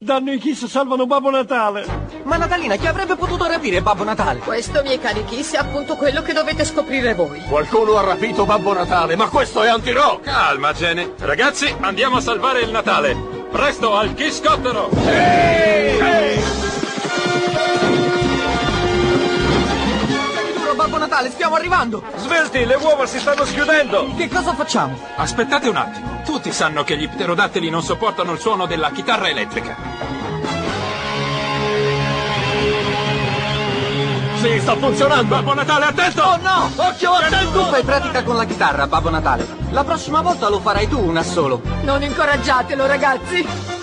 danno i Kiss salvano Babbo Natale. Ma Natalina, chi avrebbe potuto rapire Babbo Natale? Questo, miei cari Kiss, è appunto quello che dovete scoprire voi. Qualcuno ha rapito Babbo Natale, ma questo è anti-rock! Calma, Gene. Ragazzi, andiamo a salvare il Natale. Presto al Kiss-cottero! Babbo Natale, stiamo arrivando! Svelti, le uova si stanno schiudendo. Che cosa facciamo? Aspettate un attimo. Tutti sanno che gli pterodattili non sopportano il suono della chitarra elettrica. Sì, sta funzionando! Babbo Natale, attento! Oh no! Occhio, attento! Tu fai pratica con la chitarra, Babbo Natale. La prossima volta lo farai tu, una solo. Non incoraggiatelo, ragazzi.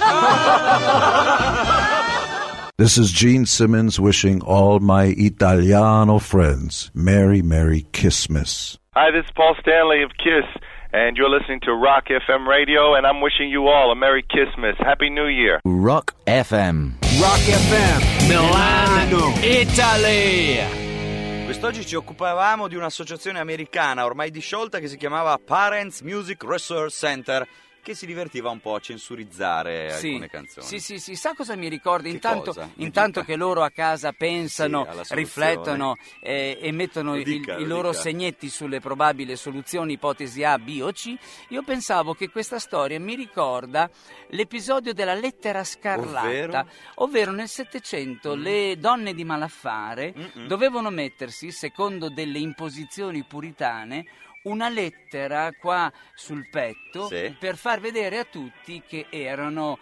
This is Gene Simmons wishing all my Italiano friends Merry, Merry Kissmas. Hi, this is Paul Stanley of Kiss, and you're listening to Rock FM Radio, and I'm wishing you all a Merry Kissmas. Happy New Year. Rock FM. Rock FM, Milano, Italia. Quest'oggi ci occupavamo di un'associazione americana ormai disciolta che si chiamava Parents Music Resource Center, che si divertiva un po' a censurizzare alcune canzoni. Sì, sa cosa mi ricorda? Cosa? Intanto che loro a casa pensano, riflettono e mettono i loro segnetti sulle probabili soluzioni, ipotesi A, B o C, io pensavo che questa storia mi ricorda l'episodio della lettera scarlatta, ovvero nel Settecento le donne di malaffare dovevano mettersi, secondo delle imposizioni puritane, una lettera qua sul petto per far vedere a tutti che erano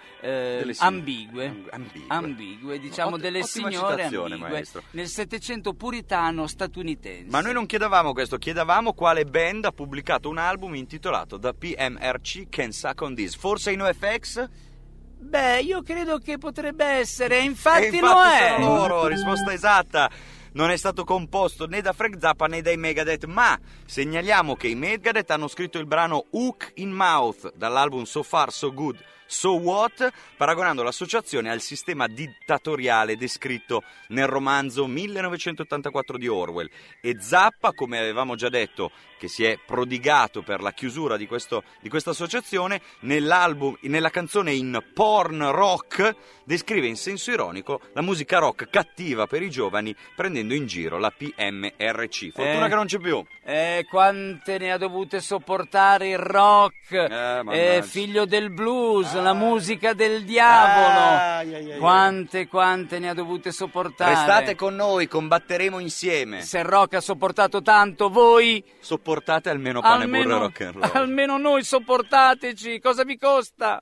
ambigue, diciamo delle signore ambigue, maestro, nel Settecento puritano statunitense. Ma noi non chiedevamo questo, chiedevamo quale band ha pubblicato un album intitolato The PMRC Can Suck on This. Forse i NoFX? Beh, io credo che potrebbe essere, infatti lo è. Sono loro, risposta esatta. Non è stato composto né da Frank Zappa né dai Megadeth, ma segnaliamo che i Megadeth hanno scritto il brano Hook in Mouth dall'album So Far So Good So What, paragonando l'associazione al sistema dittatoriale descritto nel romanzo 1984 di Orwell. E Zappa, come avevamo già detto, che si è prodigato per la chiusura di questa associazione, nella canzone in Porn Rock descrive in senso ironico la musica rock cattiva per i giovani, prendendo in giro la PMRC. Fortuna che non c'è più. Quante ne ha dovute sopportare il rock, figlio del blues, la musica del diavolo. Quante ne ha dovute sopportare. Restate con noi, combatteremo insieme. Se il rock ha sopportato tanto, voi sopportate almeno pane, burro e rock and roll. Almeno noi sopportateci, cosa vi costa?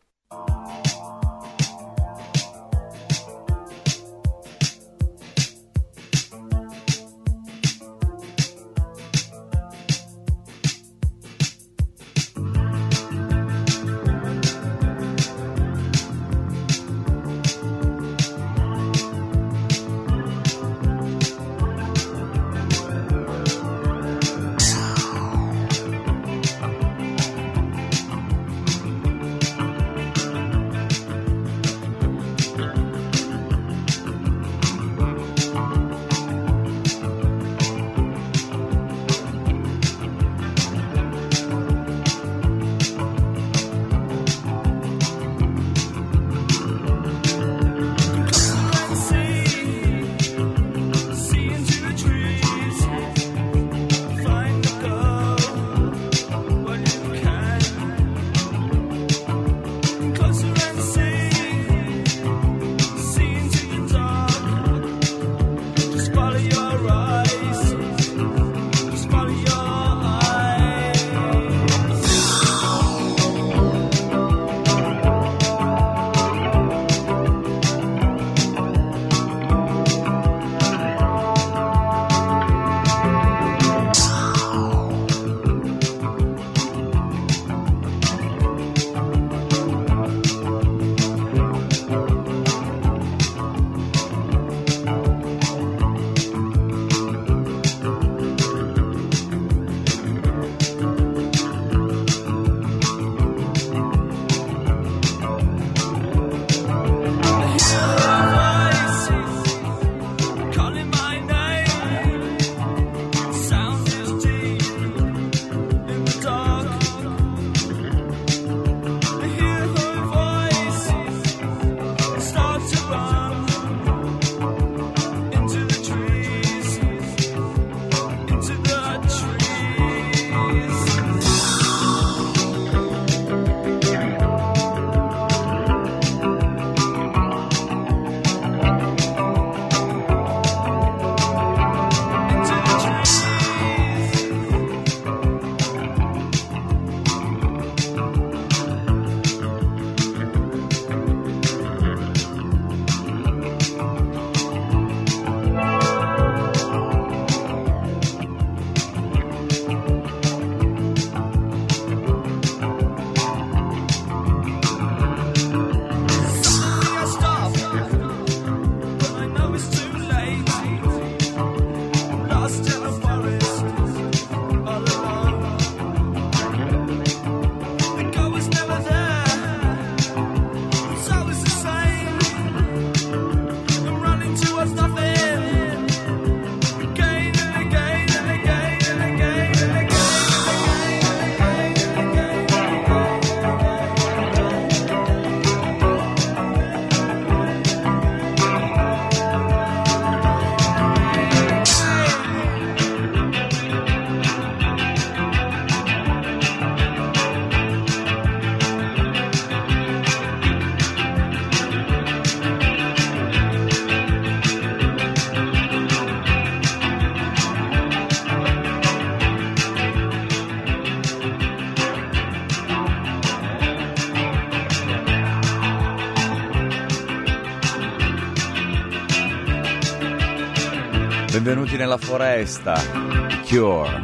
Benvenuti nella foresta, Cure.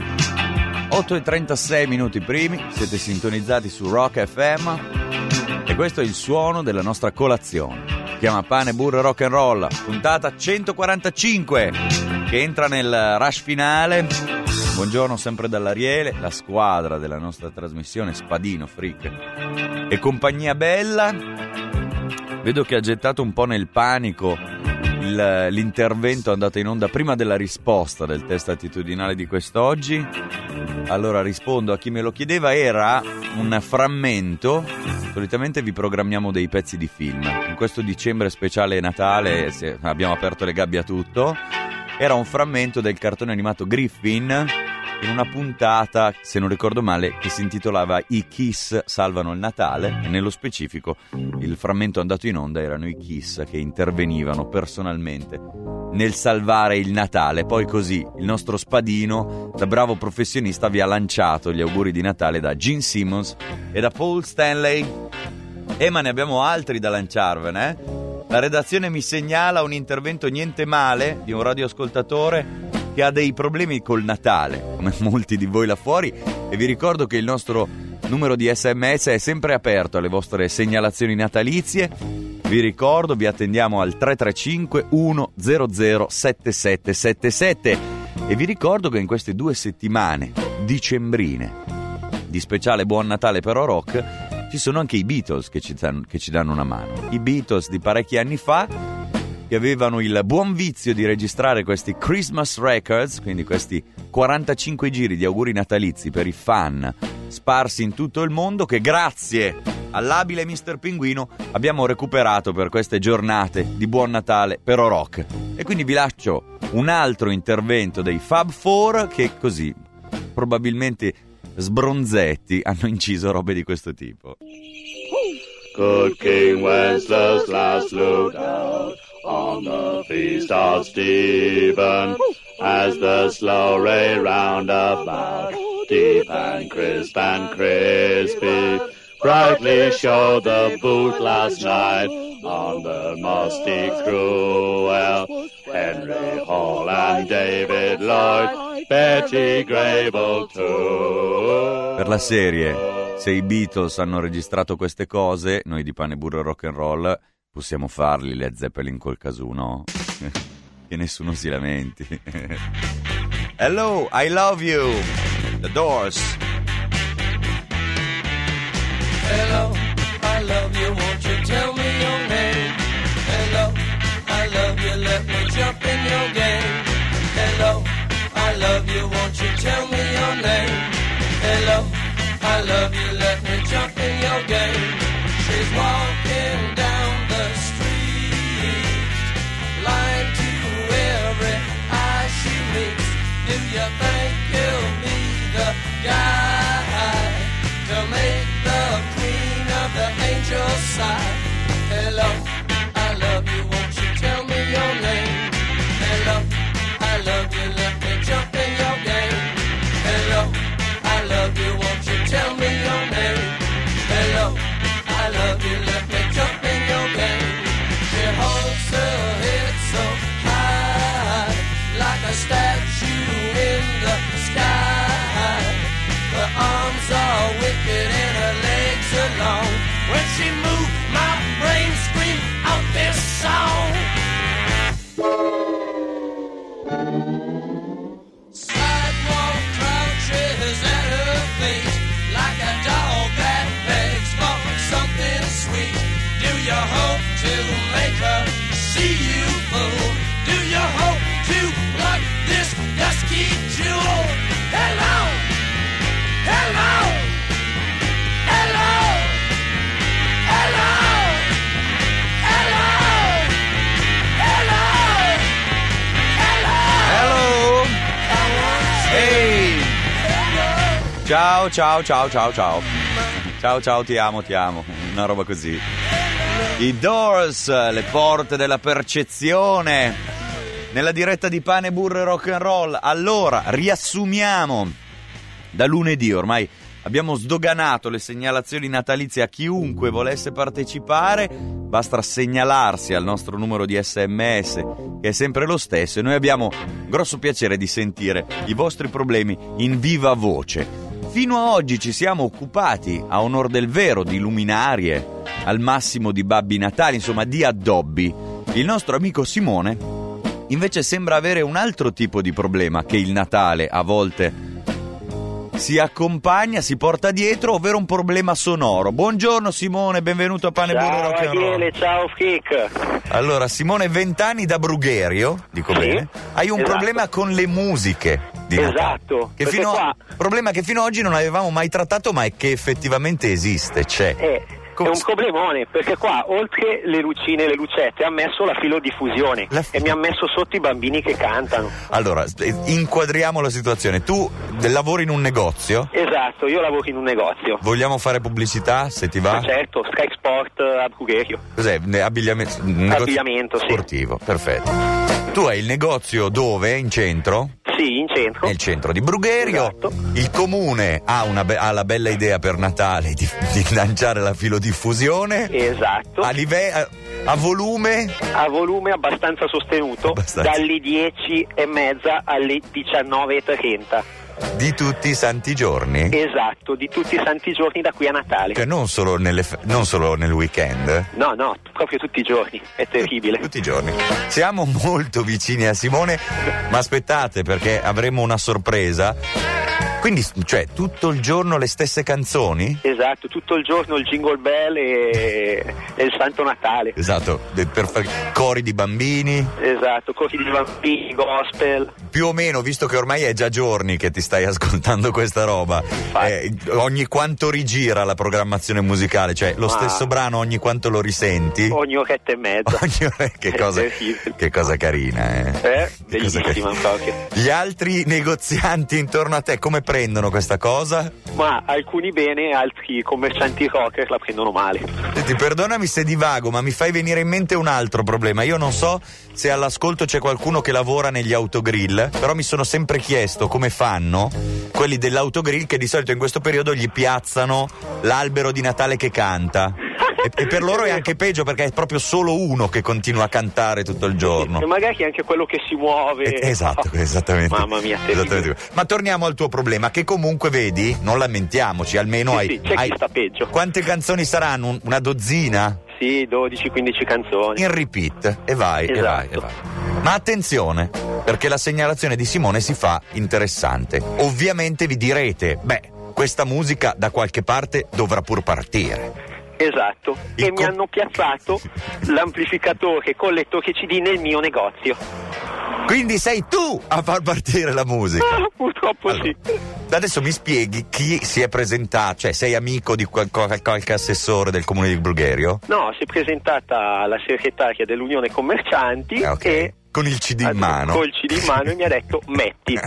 8:36 minuti primi, siete sintonizzati su Rock FM e questo è il suono della nostra colazione. Si chiama Pane, Burro e Rock and Roll, puntata 145 che entra nel rush finale. Buongiorno sempre dall'Ariele, la squadra della nostra trasmissione, Spadino, Freak e compagnia bella. Vedo che ha gettato un po' nel panico l'intervento andato in onda prima della risposta del test attitudinale di quest'oggi. Allora rispondo a chi me lo chiedeva, era un frammento. Solitamente vi programmiamo dei pezzi di film. In questo dicembre speciale Natale abbiamo aperto le gabbie a tutto. Era un frammento del cartone animato Griffin in una puntata, se non ricordo male, che si intitolava I Kiss salvano il Natale, e nello specifico il frammento andato in onda erano i Kiss che intervenivano personalmente nel salvare il Natale. Poi così il nostro Spadino, da bravo professionista, vi ha lanciato gli auguri di Natale da Gene Simmons e da Paul Stanley. Ma ne abbiamo altri da lanciarvene, eh? La redazione mi segnala un intervento niente male di un radioascoltatore che ha dei problemi col Natale, come molti di voi là fuori, e vi ricordo che il nostro numero di SMS è sempre aperto alle vostre segnalazioni natalizie. Vi ricordo, vi attendiamo al 335 100 7777 e vi ricordo che in queste 2 settimane dicembrine di speciale Buon Natale però Rock ci sono anche i Beatles che ci danno una mano. I Beatles di parecchi anni fa, che avevano il buon vizio di registrare questi Christmas Records, quindi questi 45 giri di auguri natalizi per i fan sparsi in tutto il mondo, che grazie all'abile Mr. Pinguino abbiamo recuperato per queste giornate di Buon Natale però Rock. E quindi vi lascio un altro intervento dei Fab Four che così, probabilmente sbronzetti, hanno inciso robe di questo tipo. Good King Wenceslas last looked out on the feast of Stephen, as the slow ray round about, deep and crispy, brightly showed the boot last night on the musty cruel. Henry Hall and David Lloyd, Betty Grable too. Per la serie, se i Beatles hanno registrato queste cose, noi di Pane, Burro e Rock and Roll possiamo farli Led Zeppelin col casù, no? Che nessuno si lamenti. Hello, I love you, The Doors. Hello, I love you, won't you tell me your name? Hello, I love you, let me jump in your game. Hello, I love you, won't you tell me your name? Hello, I love you, let me jump in your game. She's walking down the street, lying to every eye she meets. Do you think you'll be the guy to make the queen of the angels sigh? Hello, I love you, won't you tell me your name? Hello, I love you, let me jump in your game. Hello, I love you, won't you tell me your name? Hello, I love you, let me jump in your game. She holds her head so high, like a statue in the sky. Her arms are wicked and her legs are long. When she moves, my brain screams out this song. Sidewalk crouches at her feet, like a dog that begs for something sweet. Do you hope to make her see you, fool? Do you hope to pluck this dusky jewel? Hello, hello, hello, hello, hello, hello, hello, hello. Ehi! Ciao, ciao, ciao, ciao, ciao. Ciao, ciao, ti amo, una roba così. I Doors, le porte della percezione, nella diretta di Pane, Burro e Rock and Roll. Allora, riassumiamo da lunedì, ormai abbiamo sdoganato le segnalazioni natalizie a chiunque volesse partecipare. Basta segnalarsi al nostro numero di SMS, che è sempre lo stesso, e noi abbiamo grosso piacere di sentire i vostri problemi in viva voce. Fino a oggi ci siamo occupati, a onor del vero, di luminarie, al massimo di Babbi Natali, insomma di addobbi. Il nostro amico Simone invece sembra avere un altro tipo di problema che il Natale a volte si accompagna, si porta dietro, ovvero un problema sonoro. Buongiorno Simone, benvenuto a Pane Burro Rock and Roll. Ciao Frick. Allora Simone, 20 anni da Brugherio, dico bene. Hai un problema con le musiche di Natale. Esatto. Che problema che fino ad oggi non avevamo mai trattato, ma è che effettivamente esiste, c'è. È un problemone, perché qua oltre le lucine e le lucette ha messo la filodiffusione e mi ha messo sotto i bambini che cantano. Allora, inquadriamo la situazione. Tu lavori in un negozio? Esatto, io lavoro in un negozio. Vogliamo fare pubblicità, se ti va? Ma certo, Sky Sport a Brugherio. Cos'è? Abbigliamento sportivo, sì. Perfetto. Tu hai il negozio dove? In centro? Sì, in centro. Nel centro di Brugherio. Esatto. Il comune ha la bella idea per Natale di lanciare la filodiffusione. Esatto. A volume? A volume abbastanza sostenuto, dalle 10:30 alle 19:30. Di tutti i santi giorni? Esatto, di tutti i santi giorni da qui a Natale. Cioè non solo nel weekend? No, proprio tutti i giorni, è terribile. Tutti i giorni. Siamo molto vicini a Simone, ma aspettate perché avremo una sorpresa. Quindi, cioè, tutto il giorno le stesse canzoni? Esatto, tutto il giorno il Jingle Bell e il Santo Natale. Esatto, cori di bambini. Esatto, cori di bambini, gospel. Più o meno, visto che ormai è già giorni che ti stai ascoltando questa roba, ogni quanto rigira la programmazione musicale? Cioè, lo stesso brano ogni quanto lo risenti? Ogni oretta e mezza. Che cosa carina, bellissima proprio. Gli altri negozianti intorno a te come prendono questa cosa? Ma alcuni bene, altri commercianti rocker la prendono male. Senti, perdonami se divago, ma mi fai venire in mente un altro problema. Io non so se all'ascolto c'è qualcuno che lavora negli autogrill, però mi sono sempre chiesto come fanno quelli dell'autogrill che di solito in questo periodo gli piazzano l'albero di Natale che canta. E per loro è anche peggio perché è proprio solo uno che continua a cantare tutto il giorno. E magari anche quello che si muove. Esatto, esattamente. Mamma mia, esattamente. Ma torniamo al tuo problema, che comunque vedi, non lamentiamoci, almeno c'è chi sta peggio. Quante canzoni saranno? Una dozzina? Sì, 12-15 canzoni. In repeat, e vai. Ma attenzione, perché la segnalazione di Simone si fa interessante. Ovviamente vi direte, questa musica da qualche parte dovrà pur partire. Esatto, e mi hanno piazzato l'amplificatore con lettore CD nel mio negozio. Quindi sei tu a far partire la musica? Purtroppo allora, sì. Adesso mi spieghi chi si è presentato, cioè sei amico di qualche assessore del comune di Brugherio? No, si è presentata la segretaria dell'Unione Commercianti e con il CD in mano. Con il CD in mano e mi ha detto metti.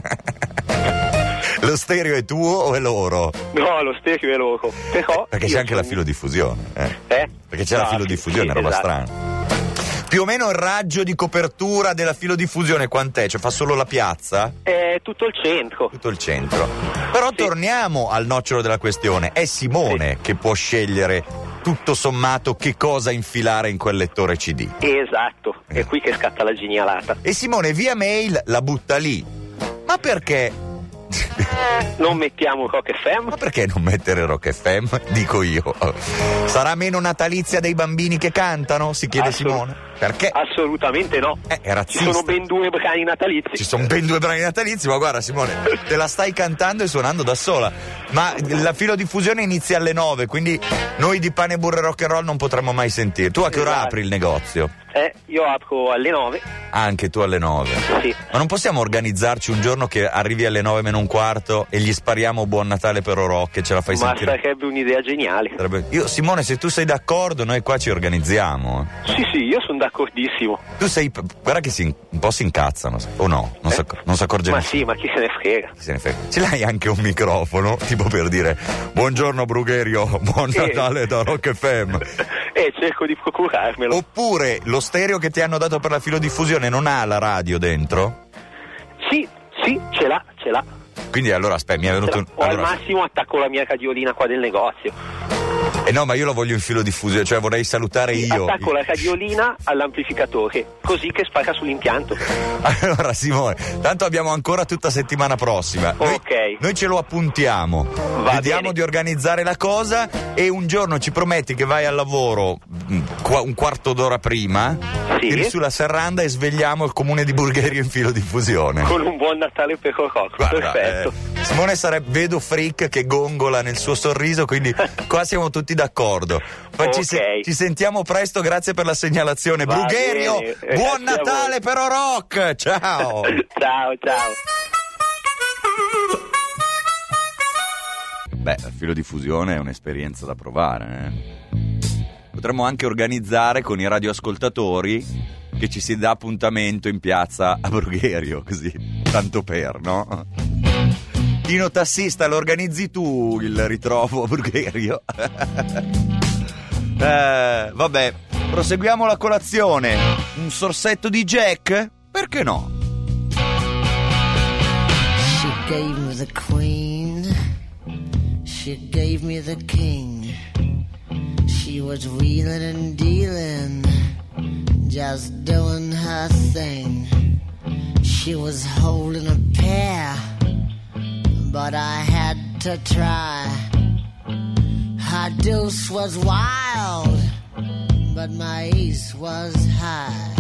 Lo stereo è tuo o è loro? No, lo stereo è loro. Però perché c'è anche la filodiffusione. Perché c'è la filodiffusione, roba strana. Più o meno il raggio di copertura della filodiffusione quant'è? Cioè fa solo la piazza? Tutto il centro. Tutto il centro. Però torniamo al nocciolo della questione. È Simone che può scegliere tutto sommato che cosa infilare in quel lettore CD. Esatto, è qui che scatta la genialata. E Simone via mail la butta lì. Ma perché? Non mettiamo Rock FM? Ma perché non mettere Rock FM? Dico io. Sarà meno natalizia dei bambini che cantano? Si chiede Simone. Perché? Assolutamente no. È razzista. Ci sono ben 2 brani natalizi. Ci sono ben 2 brani natalizi, ma guarda Simone, te la stai cantando e suonando da sola. Ma la filodiffusione inizia alle 9, quindi noi di Pane Burro Rock and Roll non potremmo mai sentire. Tu a che ora apri il negozio? Io apro alle 9. Anche tu alle 9? Sì. Ma non possiamo organizzarci un giorno che arrivi alle 9 meno un quarto e gli spariamo Buon Natale per Rock e ce la fai sentire? Ma sarebbe un'idea geniale. Io, Simone, se tu sei d'accordo, noi qua ci organizziamo. Sì, io sono d'accordissimo. Tu sei, guarda che un po' si incazzano, o no? Non si accorge Ma nessuno. sì, ma chi se ne frega? Chi se ne frega? Ce l'hai anche un microfono, tipo per dire buongiorno Brugherio, buon Natale da Rock FM. Cerco di procurarmelo. Oppure lo stereo che ti hanno dato per la filodiffusione non ha la radio dentro? Sì, ce l'ha. Quindi allora aspetta, mi è venuto o al massimo attacco la mia radiolina qua del negozio. No, ma io la voglio in filo diffusione, cioè vorrei salutare io. Attacco la radiolina all'amplificatore, così che spara sull'impianto. Allora Simone, tanto abbiamo ancora tutta settimana prossima. Noi ce lo appuntiamo. Vediamo di organizzare la cosa e un giorno ci prometti che vai al lavoro un quarto d'ora prima, tiri sulla serranda e svegliamo il comune di Bulgaria in filo diffusione. Con un buon Natale per Rocco, perfetto. Simone vedo Frick che gongola nel suo sorriso, quindi qua siamo tutti d'accordo. Ci sentiamo presto, grazie per la segnalazione. Brugherio, buon Natale per Rock! Ciao! Ciao. Beh, il filo diffusione è un'esperienza da provare. Potremmo anche organizzare con i radioascoltatori che ci si dà appuntamento in piazza a Brugherio, così, tanto per, no? Tino Tassista, lo organizzi tu il ritrovo a Brugherio? Vabbè, proseguiamo la colazione. Un sorsetto di Jack? Perché no? She gave me the queen, she gave me the king. She was wheeling and dealing, just doing her thing. She was holding a pair, but I had to try. Her deuce was wild, but my ace was high.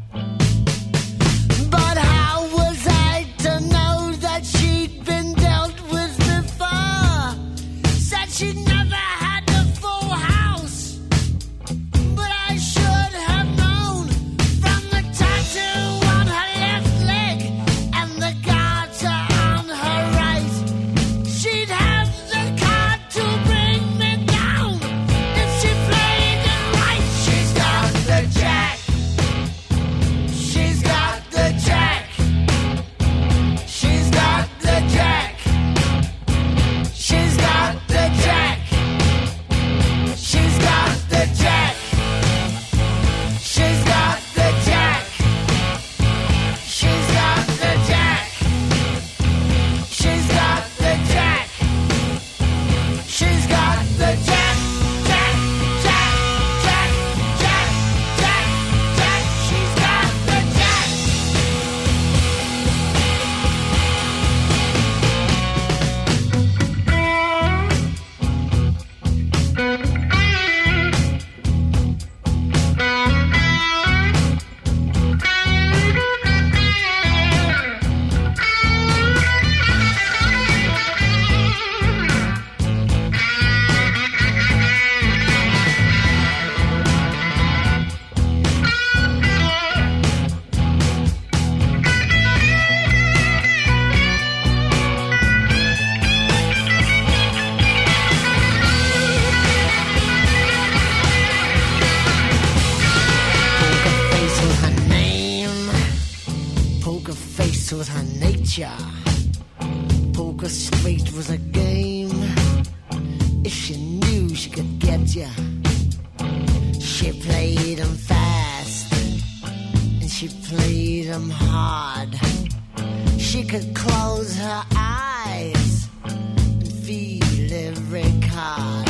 But how was I to know that she'd been dealt with before? Said she'd never had the full house, but I should have known from the tattoo on her left leg and the garter on her right. She'd have the card to bring me down if she played it right. She's got the jack. She's got the jack. She's got the jack. She's got the jack. She's got the jack. She's got the jack. She's got the jack. She's got the jack. She's got the jack. Jack, jack, jack, jack, jack, jack. She's got the jack. Poker face was her nature. Poker straight was a game. If she knew she could get ya, she played 'em fast and she played 'em hard. She could close her eyes and feel every card.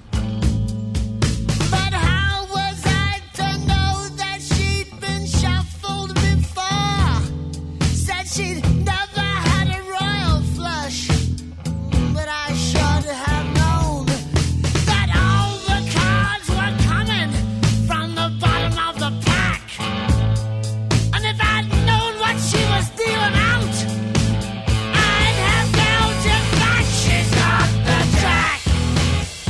But how was I to know that she'd been shuffled before? Said she'd never had a royal flush, but I should have known that all the cards were coming from the bottom of the pack. And if I'd known what she was dealing out, I'd have dealt it back. She's got the jack.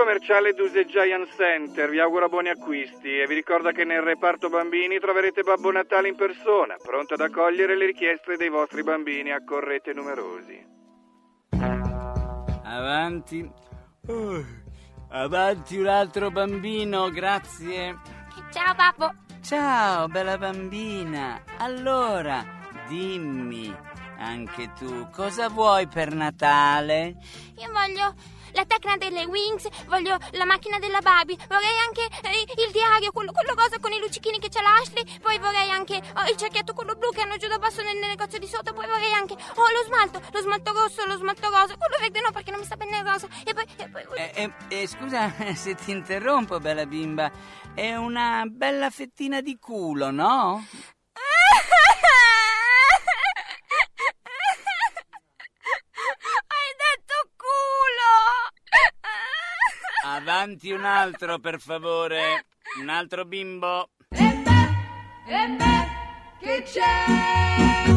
commerciale Duse Giant Center vi augura buoni acquisti e vi ricorda che nel reparto bambini troverete Babbo Natale in persona, pronto ad accogliere le richieste dei vostri bambini. Accorrete numerosi. Avanti. Avanti un altro bambino, grazie. Ciao babbo. Ciao, bella bambina. Allora, dimmi, anche tu, cosa vuoi per Natale? Io voglio la tecna delle Wings, voglio la macchina della Barbie, vorrei anche il diario, quello rosa con i luccichini che c'ha l'Ashley, poi vorrei anche il cerchietto quello blu che hanno giù da basso nel negozio di sotto, poi vorrei anche lo smalto rosso, lo smalto rosa, quello verde no perché non mi sta bene il rosa, e poi... Scusa se ti interrompo, bella bimba, è una bella fettina di culo, no? Avanti un altro, per favore. Un altro bimbo. E beh, che c'è?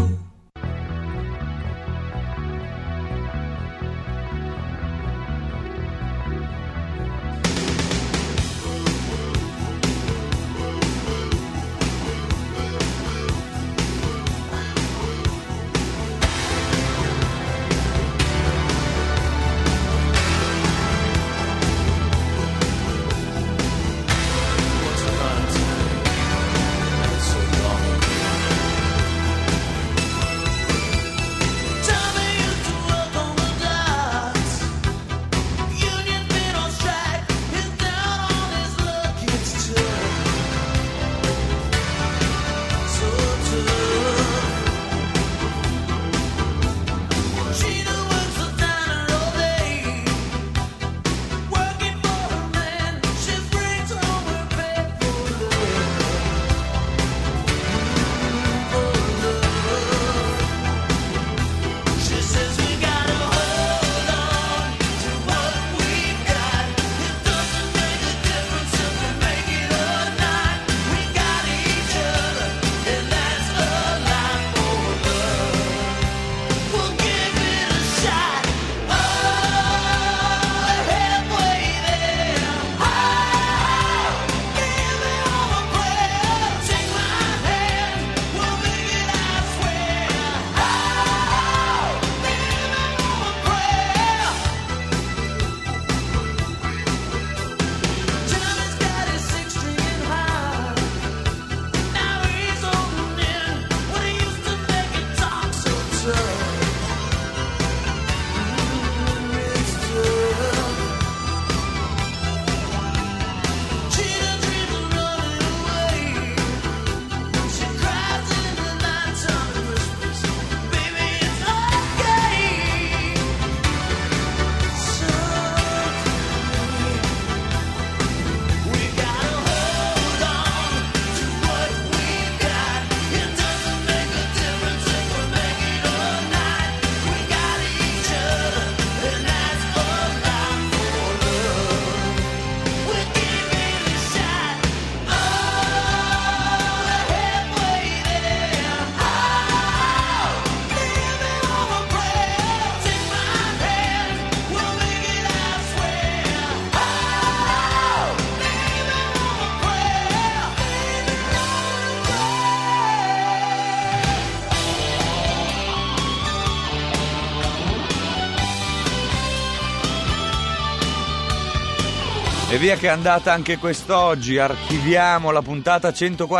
E via che è andata anche quest'oggi, archiviamo la puntata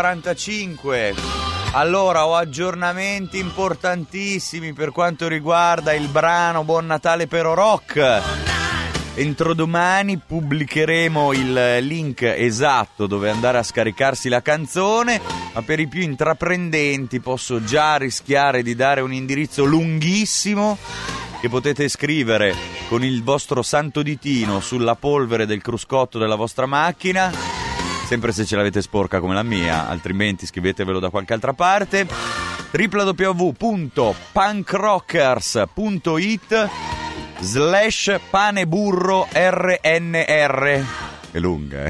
145. Allora, ho aggiornamenti importantissimi per quanto riguarda il brano Buon Natale però rock. Entro domani pubblicheremo il link esatto dove andare a scaricarsi la canzone, ma per i più intraprendenti posso già rischiare di dare un indirizzo lunghissimo che potete scrivere con il vostro santo ditino sulla polvere del cruscotto della vostra macchina, sempre se ce l'avete sporca come la mia, altrimenti scrivetevelo da qualche altra parte. www.pancrockers.it/paneburro RNR. È lunga,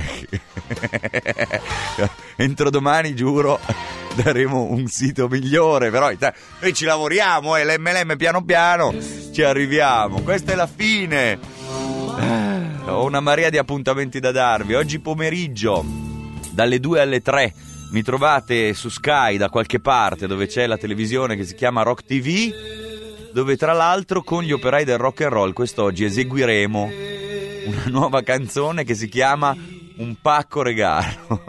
Entro domani, giuro, daremo un sito migliore, però noi ci lavoriamo, l'MLM piano piano ci arriviamo. Questa è la fine. Ho una marea di appuntamenti da darvi. Oggi pomeriggio, dalle 2 alle 3, mi trovate su Sky da qualche parte, dove c'è la televisione che si chiama Rock TV, dove tra l'altro con gli operai del rock and roll quest'oggi eseguiremo una nuova canzone che si chiama Un pacco regalo.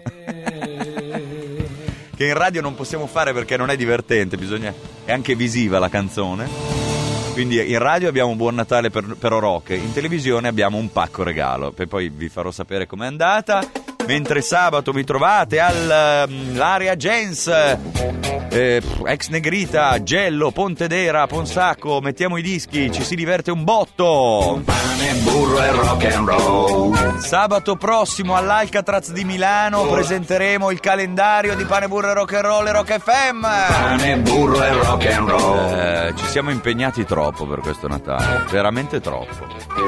Che in radio non possiamo fare perché non è divertente, è anche visiva la canzone. Quindi in radio abbiamo Buon Natale per Rock, in televisione abbiamo Un pacco regalo, e poi vi farò sapere com'è andata. Mentre sabato mi trovate all'Area Gens, Ex Negrita, Gello, Pontedera, Ponsacco, mettiamo i dischi, ci si diverte un botto. Pane, burro e rock and roll. Sabato prossimo all'Alcatraz di Milano presenteremo il calendario di Pane, burro e rock and roll e Rock FM. Pane, burro e rock and roll. Ci siamo impegnati troppo per questo Natale, veramente troppo.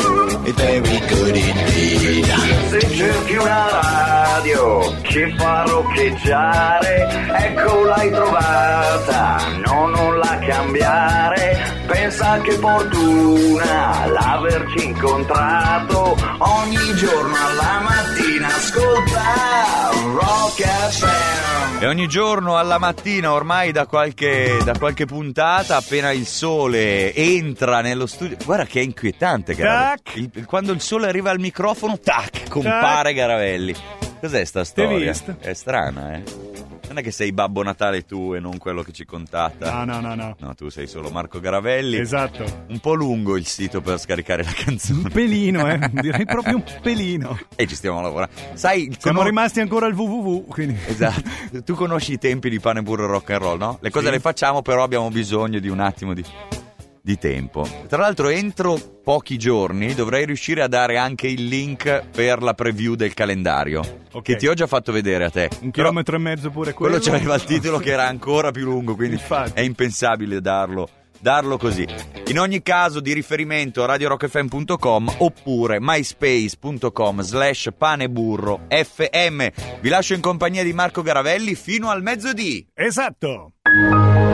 Se cerchi una radio che fa roccheggiare, ecco l'hai trovata, no, non la cambiare. Pensa che fortuna l'averci incontrato, ogni giorno alla mattina ascolta Rock FM. E ogni giorno alla mattina, ormai da qualche puntata, appena il sole entra nello studio, guarda che è inquietante, quando il sole arriva al microfono, tac, compare Garavelli. Cos'è sta storia? È strana, Non è che sei Babbo Natale tu e non quello che ci contatta. No. No, tu sei solo Marco Garavelli. Esatto. Un po' lungo il sito per scaricare la canzone. Un pelino, direi proprio un pelino. E ci stiamo lavorando. Sai, siamo rimasti ancora al www, quindi. Esatto. Tu conosci i tempi di Pane, burro e rock and roll, no? Le cose le facciamo, però abbiamo bisogno di un attimo di tempo. Tra l'altro entro pochi giorni dovrei riuscire a dare anche il link per la preview del calendario, che ti ho già fatto vedere a te. 1,5 chilometri pure quello. C'aveva il titolo che era ancora più lungo, quindi è impensabile darlo così. In ogni caso, di riferimento radiorockfm.com oppure myspace.com/paneburrofm. Vi lascio in compagnia di Marco Garavelli fino al mezzodì. Esatto.